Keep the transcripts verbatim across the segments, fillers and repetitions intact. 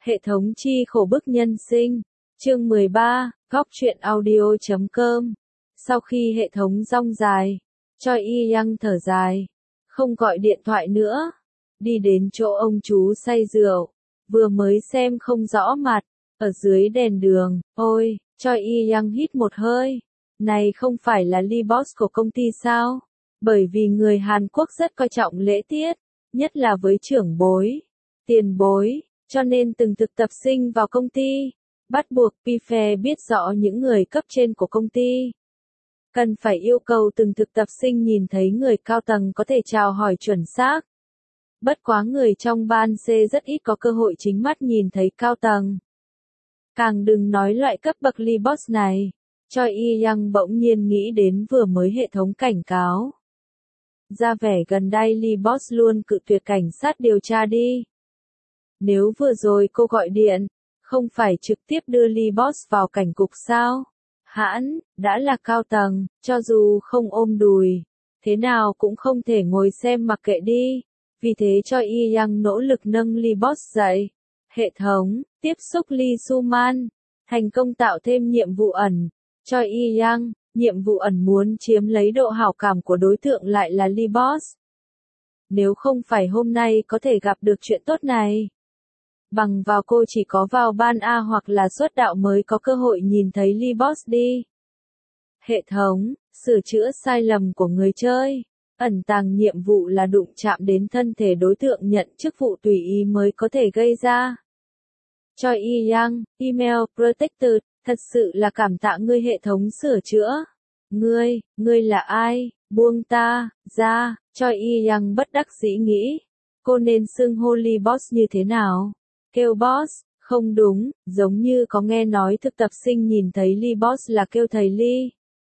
Hệ thống chi khổ bức nhân sinh. Chương mười ba, góc truyện audio chấm com. Sau khi hệ thống rong dài, Choi Y-young thở dài, không gọi điện thoại nữa, đi đến chỗ ông chú say rượu, vừa mới xem không rõ mặt, ở dưới đèn đường, ôi, Choi Y-young hít một hơi, này không phải là Lee Boss của công ty sao? Bởi vì người Hàn Quốc rất coi trọng lễ tiết, nhất là với trưởng bối, tiền bối, cho nên từng thực tập sinh vào công ty, bắt buộc P-Fair biết rõ những người cấp trên của công ty. Cần phải yêu cầu từng thực tập sinh nhìn thấy người cao tầng có thể chào hỏi chuẩn xác. Bất quá người trong ban C rất ít có cơ hội chính mắt nhìn thấy cao tầng. Càng đừng nói loại cấp bậc Lee Boss này, Choi Y-young bỗng nhiên nghĩ đến vừa mới hệ thống cảnh cáo. Ra vẻ gần đây Lee Boss luôn cự tuyệt cảnh sát điều tra đi. Nếu vừa rồi cô gọi điện, không phải trực tiếp đưa Lee Boss vào cảnh cục sao? Hãn, đã là cao tầng, cho dù không ôm đùi, thế nào cũng không thể ngồi xem mặc kệ đi. Vì thế Choi Y-young nỗ lực nâng Lee Boss dậy. Hệ thống, tiếp xúc Lee Soo-man, thành công tạo thêm nhiệm vụ ẩn. Choi Y-young, nhiệm vụ ẩn muốn chiếm lấy độ hảo cảm của đối tượng lại là Lee Boss. Nếu không phải hôm nay có thể gặp được chuyện tốt này, bằng vào cô chỉ có vào ban A hoặc là xuất đạo mới có cơ hội nhìn thấy Lee Boss đi. Hệ thống, sửa chữa sai lầm của người chơi. Ẩn tàng nhiệm vụ là đụng chạm đến thân thể đối tượng nhận chức vụ tùy ý mới có thể gây ra. Choi Y-young, email protected, thật sự là cảm tạ ngươi hệ thống sửa chữa. Ngươi, ngươi là ai? Buông ta ra. Choi Y-young bất đắc dĩ nghĩ, cô nên xưng hô Lee Boss như thế nào? Kêu Boss, không đúng, giống như có nghe nói thực tập sinh nhìn thấy Lee Boss là kêu thầy Lee.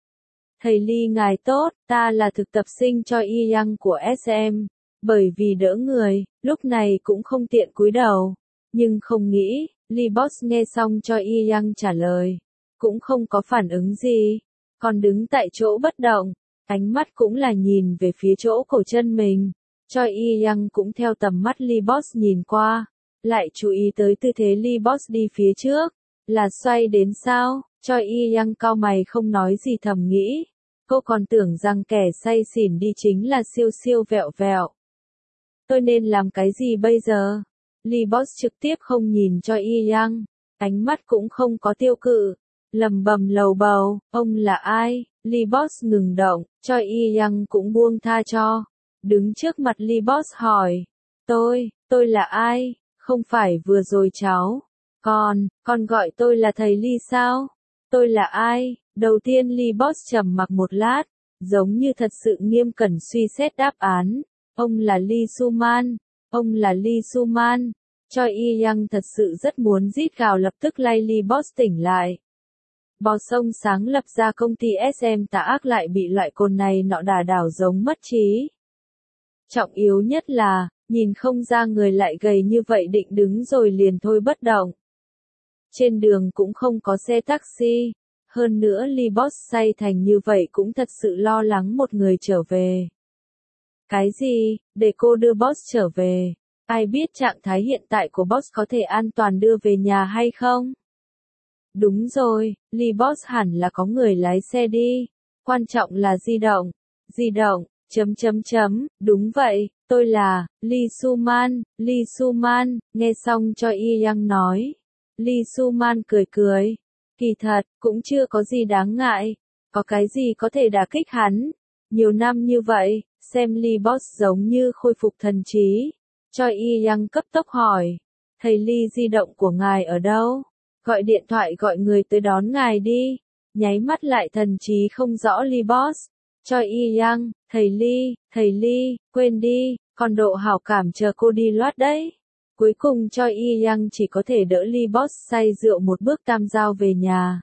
Thầy Lee ngài tốt, ta là thực tập sinh Choi Y-young của ét em, bởi vì đỡ người, lúc này cũng không tiện cúi đầu, nhưng không nghĩ, Lee Boss nghe xong Choi Y-young trả lời, cũng không có phản ứng gì, còn đứng tại chỗ bất động, ánh mắt cũng là nhìn về phía chỗ cổ chân mình. Choi Y-young cũng theo tầm mắt Lee Boss nhìn qua, lại chú ý tới tư thế Lee Boss đi phía trước, là xoay đến sao? Choi Y-young cau mày không nói gì thầm nghĩ. Cô còn tưởng rằng kẻ say xỉn đi chính là siêu siêu vẹo vẹo. Tôi nên làm cái gì bây giờ? Lee Boss trực tiếp không nhìn cho Y-young, ánh mắt cũng không có tiêu cự, lầm bầm lầu bầu, ông là ai? Lee Boss ngừng động, cho Y-young cũng buông tha cho. Đứng trước mặt Lee Boss hỏi, tôi, tôi là ai? Không phải vừa rồi cháu, còn, còn gọi tôi là thầy Lee sao? Tôi là ai? Đầu tiên Lee Boss trầm mặc một lát, giống như thật sự nghiêm cẩn suy xét đáp án. Ông là Lee Soo-man, ông là Lee Soo-man. Choi Y-young thật sự rất muốn rít gào lập tức lay Lee Boss tỉnh lại. Bò sông sáng lập ra công ty ét em tà ác lại bị loại côn này nọ đả đảo giống mất trí. Trọng yếu nhất là, nhìn không ra người lại gầy như vậy định đứng rồi liền thôi bất động. Trên đường cũng không có xe taxi. Hơn nữa Lee Boss say thành như vậy cũng thật sự lo lắng một người trở về. Cái gì, để cô đưa Boss trở về? Ai biết trạng thái hiện tại của Boss có thể an toàn đưa về nhà hay không? Đúng rồi, Lee Boss hẳn là có người lái xe đi. Quan trọng là di động. Di động, chấm chấm chấm, đúng vậy, tôi là, Lee Soo-man, Lee Soo-man, nghe xong Choi Y-young nói. Lee Soo-man cười cười. Kỳ thật, cũng chưa có gì đáng ngại, có cái gì có thể đả kích hắn. Nhiều năm như vậy, xem Lee Boss giống như khôi phục thần trí. Choi Y-young cấp tốc hỏi, thầy Lee di động của ngài ở đâu? Gọi điện thoại gọi người tới đón ngài đi. Nháy mắt lại thần trí không rõ Lee Boss. Choi Y-young, thầy Lee, thầy Lee, quên đi, còn độ hảo cảm chờ cô đi loát đấy. Cuối cùng Choi Y-young chỉ có thể đỡ Lee Boss say rượu một bước tam giao về nhà.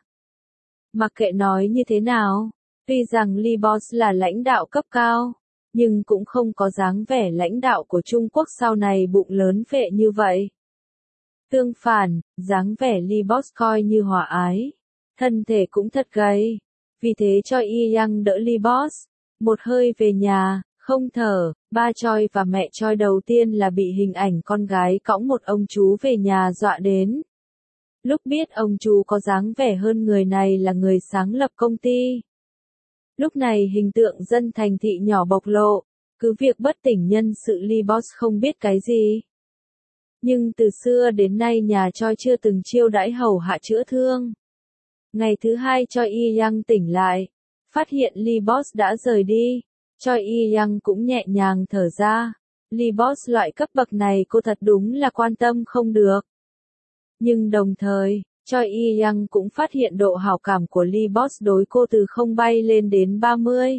Mặc kệ nói như thế nào, tuy rằng Lee Boss là lãnh đạo cấp cao, nhưng cũng không có dáng vẻ lãnh đạo của Trung Quốc sau này bụng lớn phệ như vậy. Tương phản, dáng vẻ Lee Boss coi như hòa ái, thân thể cũng thật gầy, vì thế Choi Y-young đỡ Lee Boss, một hơi về nhà, không thở, ba Choi và mẹ Choi đầu tiên là bị hình ảnh con gái cõng một ông chú về nhà dọa đến. Lúc biết ông chú có dáng vẻ hơn người này là người sáng lập công ty. Lúc này hình tượng dân thành thị nhỏ bộc lộ, cứ việc bất tỉnh nhân sự Lee Boss không biết cái gì. Nhưng từ xưa đến nay nhà Choi chưa từng chiêu đãi hầu hạ chữa thương. Ngày thứ hai Choi Il-young tỉnh lại, phát hiện Lee Boss đã rời đi. Choi Il-young cũng nhẹ nhàng thở ra. Lee Boss loại cấp bậc này cô thật đúng là quan tâm không được. Nhưng đồng thời, Choi Il-young cũng phát hiện độ hảo cảm của Lee Boss đối cô từ không bay lên đến ba mươi.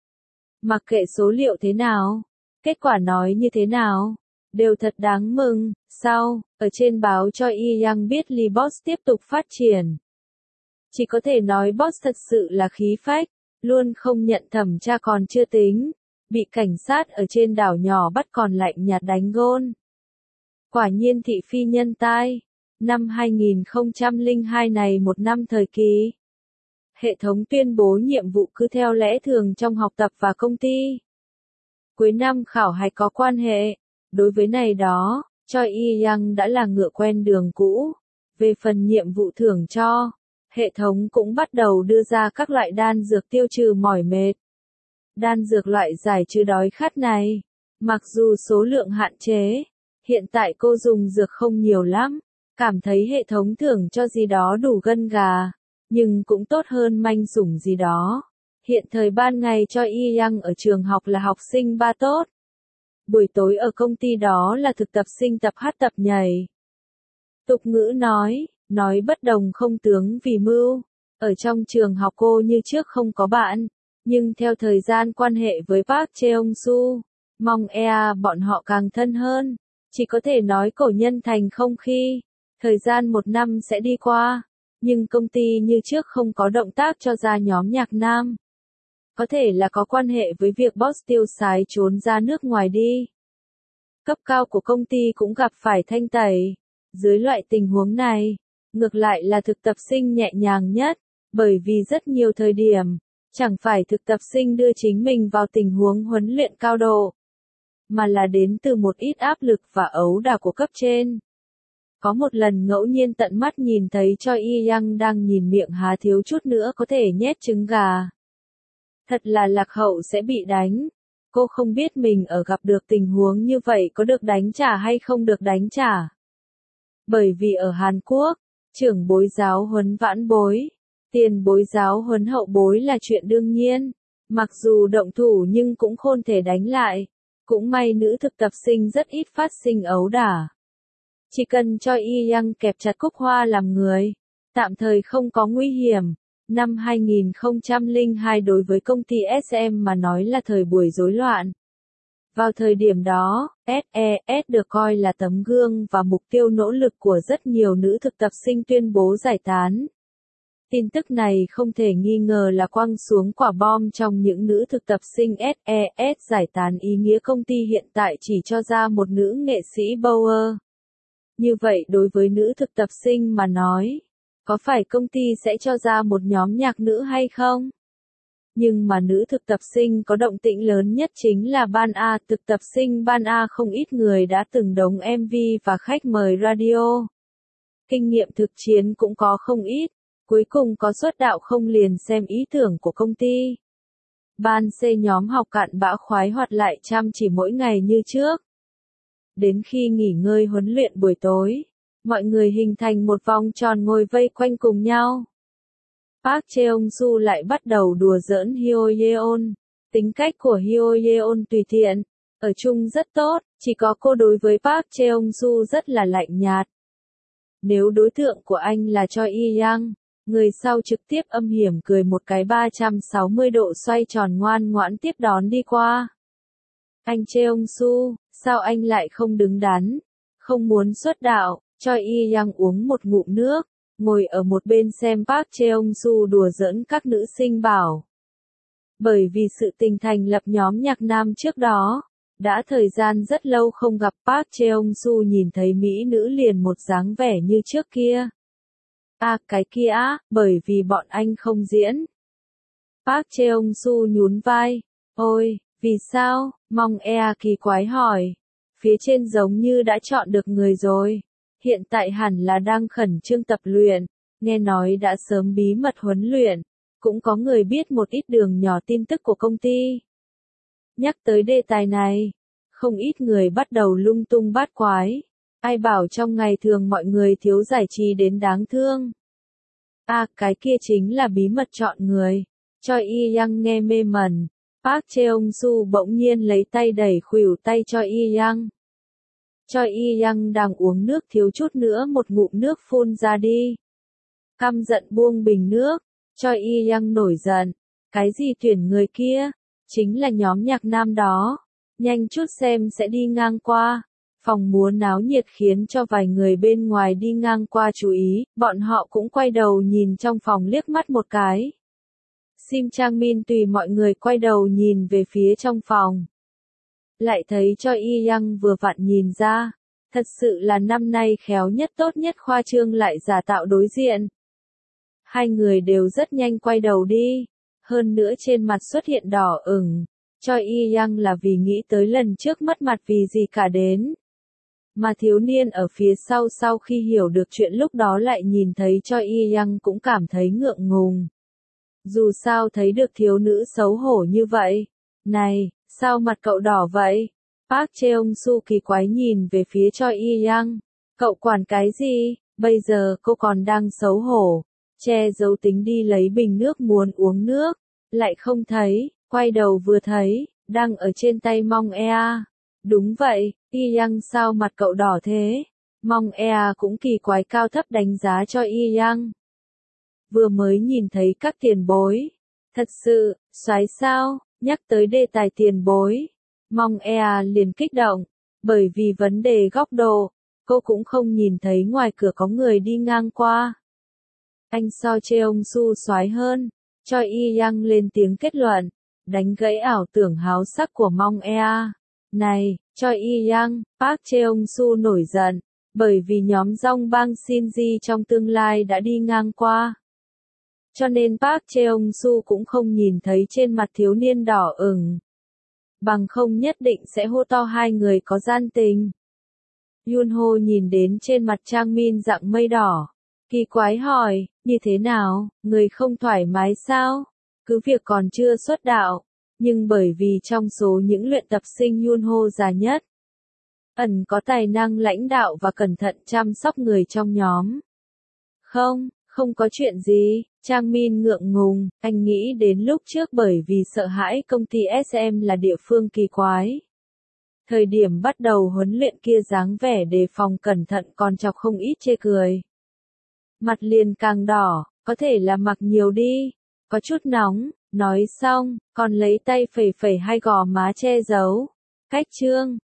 Mặc kệ số liệu thế nào, kết quả nói như thế nào, đều thật đáng mừng. Sau, ở trên báo Choi Il-young biết Lee Boss tiếp tục phát triển. Chỉ có thể nói Boss thật sự là khí phách, luôn không nhận thẩm tra còn chưa tính, bị cảnh sát ở trên đảo nhỏ bắt còn lạnh nhạt đánh gôn. Quả nhiên thị phi nhân tai. Năm hai nghìn không trăm lẻ hai này một năm thời kỳ. Hệ thống tuyên bố nhiệm vụ cứ theo lẽ thường trong học tập và công ty. Cuối năm khảo hạch có quan hệ. Đối với này đó, Choi Il-young đã là ngựa quen đường cũ. Về phần nhiệm vụ thưởng cho, hệ thống cũng bắt đầu đưa ra các loại đan dược tiêu trừ mỏi mệt. Đan dược loại giải trừ đói khát này, mặc dù số lượng hạn chế, hiện tại cô dùng dược không nhiều lắm. Cảm thấy hệ thống thưởng cho gì đó đủ gân gà, nhưng cũng tốt hơn manh sủng gì đó. Hiện thời ban ngày Choi Il-young ở trường học là học sinh ba tốt. Buổi tối ở công ty đó là thực tập sinh tập hát tập nhảy. Tục ngữ nói, nói bất đồng không tướng vì mưu. Ở trong trường học cô như trước không có bạn, nhưng theo thời gian quan hệ với Park Cheong-su, mong ea bọn họ càng thân hơn. Chỉ có thể nói cổ nhân thành không khi. Thời gian một năm sẽ đi qua, nhưng công ty như trước không có động tác cho ra nhóm nhạc nam. Có thể là có quan hệ với việc boss tiêu sái trốn ra nước ngoài đi. Cấp cao của công ty cũng gặp phải thanh tẩy. Dưới loại tình huống này, ngược lại là thực tập sinh nhẹ nhàng nhất, bởi vì rất nhiều thời điểm, chẳng phải thực tập sinh đưa chính mình vào tình huống huấn luyện cao độ, mà là đến từ một ít áp lực và ấu đả của cấp trên. Có một lần ngẫu nhiên tận mắt nhìn thấy Choi Il-young đang nhìn miệng há thiếu chút nữa có thể nhét trứng gà. Thật là lạc hậu sẽ bị đánh. Cô không biết mình ở gặp được tình huống như vậy có được đánh trả hay không được đánh trả. Bởi vì ở Hàn Quốc, trưởng bối giáo huấn vãn bối, tiền bối giáo huấn hậu bối là chuyện đương nhiên. Mặc dù động thủ nhưng cũng khôn thể đánh lại. Cũng may nữ thực tập sinh rất ít phát sinh ấu đả. Chỉ cần Choi Il-young kẹp chặt cúc hoa làm người, tạm thời không có nguy hiểm. Năm hai nghìn không trăm lẻ hai đối với công ty ét em mà nói là thời buổi rối loạn. Vào thời điểm đó, ét e ét được coi là tấm gương và mục tiêu nỗ lực của rất nhiều nữ thực tập sinh tuyên bố giải tán. Tin tức này không thể nghi ngờ là quăng xuống quả bom trong những nữ thực tập sinh ét e ét giải tán ý nghĩa công ty hiện tại chỉ cho ra một nữ nghệ sĩ Power. Như vậy đối với nữ thực tập sinh mà nói, có phải công ty sẽ cho ra một nhóm nhạc nữ hay không? Nhưng mà nữ thực tập sinh có động tĩnh lớn nhất chính là Ban A. Thực tập sinh Ban A không ít người đã từng đóng em vê và khách mời radio. Kinh nghiệm thực chiến cũng có không ít, cuối cùng có xuất đạo không liền xem ý tưởng của công ty. Ban C nhóm học cạn bã khoái hoạt lại chăm chỉ mỗi ngày như trước. Đến khi nghỉ ngơi huấn luyện buổi tối, mọi người hình thành một vòng tròn ngồi vây quanh cùng nhau. Park Cheong-su lại bắt đầu đùa giỡn Hyo Yeon. Tính cách của Hyo Yeon tùy tiện, ở chung rất tốt, chỉ có cô đối với Park Cheong-su rất là lạnh nhạt. Nếu đối tượng của anh là Choi Il-young, người sau trực tiếp âm hiểm cười một cái ba trăm sáu mươi độ xoay tròn ngoan ngoãn tiếp đón đi qua. Anh Cheong-su, sao anh lại không đứng đắn, không muốn xuất đạo? Choi Il-young uống một ngụm nước, ngồi ở một bên xem Park Cheong-su đùa giỡn các nữ sinh bảo. Bởi vì sự tình thành lập nhóm nhạc nam trước đó, đã thời gian rất lâu không gặp Park Cheong-su nhìn thấy mỹ nữ liền một dáng vẻ như trước kia. À cái kia á, bởi vì bọn anh không diễn. Park Cheong-su nhún vai, ôi, Vì sao? Mong Ea kỳ quái hỏi. Phía trên giống như đã chọn được người rồi. Hiện tại hẳn là đang khẩn trương tập luyện, nghe nói đã sớm bí mật huấn luyện, cũng có người biết một ít đường nhỏ tin tức của công ty. Nhắc tới đề tài này, không ít người bắt đầu lung tung bát quái. Ai bảo trong ngày thường mọi người thiếu giải trí đến đáng thương. À, cái kia chính là bí mật chọn người. Choi Yi-young nghe mê mẩn. Park Cheong-su bỗng nhiên lấy tay đẩy khuỷu tay Choi Yi-young. Choi Yi-young đang uống nước thiếu chút nữa một ngụm nước phun ra đi. Căm giận buông bình nước. Choi Yi-young nổi giận. Cái gì tuyển người kia? Chính là nhóm nhạc nam đó. Nhanh chút xem sẽ đi ngang qua. Phòng múa náo nhiệt khiến cho vài người bên ngoài đi ngang qua chú ý, bọn họ cũng quay đầu nhìn trong phòng liếc mắt một cái. Sim Chang Min tùy mọi người quay đầu nhìn về phía trong phòng. Lại thấy Choi Yi-young vừa vặn nhìn ra. Thật sự là năm nay khéo nhất tốt nhất khoa trương lại giả tạo đối diện. Hai người đều rất nhanh quay đầu đi. Hơn nữa trên mặt xuất hiện đỏ ửng. Choi Yi-young là vì nghĩ tới lần trước mất mặt vì gì cả đến. Mà thiếu niên ở phía sau sau khi hiểu được chuyện lúc đó lại nhìn thấy Choi Yi-young cũng cảm thấy ngượng ngùng. Dù sao thấy được thiếu nữ xấu hổ như vậy. Này, sao mặt cậu đỏ vậy? Park Cheong-su kỳ quái nhìn về phía Choi Yi-young. Cậu quản cái gì? Bây giờ cô còn đang xấu hổ. Che giấu tính đi lấy bình nước muốn uống nước. Lại không thấy, quay đầu vừa thấy, đang ở trên tay Mong Ea. Đúng vậy, Yi-young sao mặt cậu đỏ thế? Mong Ea cũng kỳ quái cao thấp đánh giá cho Yi-young. Vừa mới nhìn thấy các tiền bối. Thật sự, soái sao, nhắc tới đề tài tiền bối. Mong Ea liền kích động, bởi vì vấn đề góc độ, cô cũng không nhìn thấy ngoài cửa có người đi ngang qua. Anh so Cheong-su soái hơn, Choi Yi-young lên tiếng kết luận, đánh gãy ảo tưởng háo sắc của Mong Ea. Này, Choi Yi-young, Park Cheong-su nổi giận, bởi vì nhóm Dong Bang Shinji trong tương lai đã đi ngang qua. Cho nên Park Cheong-su cũng không nhìn thấy trên mặt thiếu niên đỏ ửng. Bằng không nhất định sẽ hô to hai người có gian tình. Yunho nhìn đến trên mặt Chang Min dạng mây đỏ. Kỳ quái hỏi, như thế nào, người không thoải mái sao? Cứ việc còn chưa xuất đạo. Nhưng bởi vì trong số những luyện tập sinh Yunho già nhất, ẩn có tài năng lãnh đạo và cẩn thận chăm sóc người trong nhóm. Không, không có chuyện gì, Chang Min ngượng ngùng, anh nghĩ đến lúc trước bởi vì sợ hãi công ty ét em là địa phương kỳ quái. Thời điểm bắt đầu huấn luyện kia dáng vẻ đề phòng cẩn thận còn chọc không ít chê cười. Mặt liền càng đỏ, có thể là mặc nhiều đi, có chút nóng. Nói xong, còn lấy tay phẩy phẩy hai gò má che giấu. Cách trương,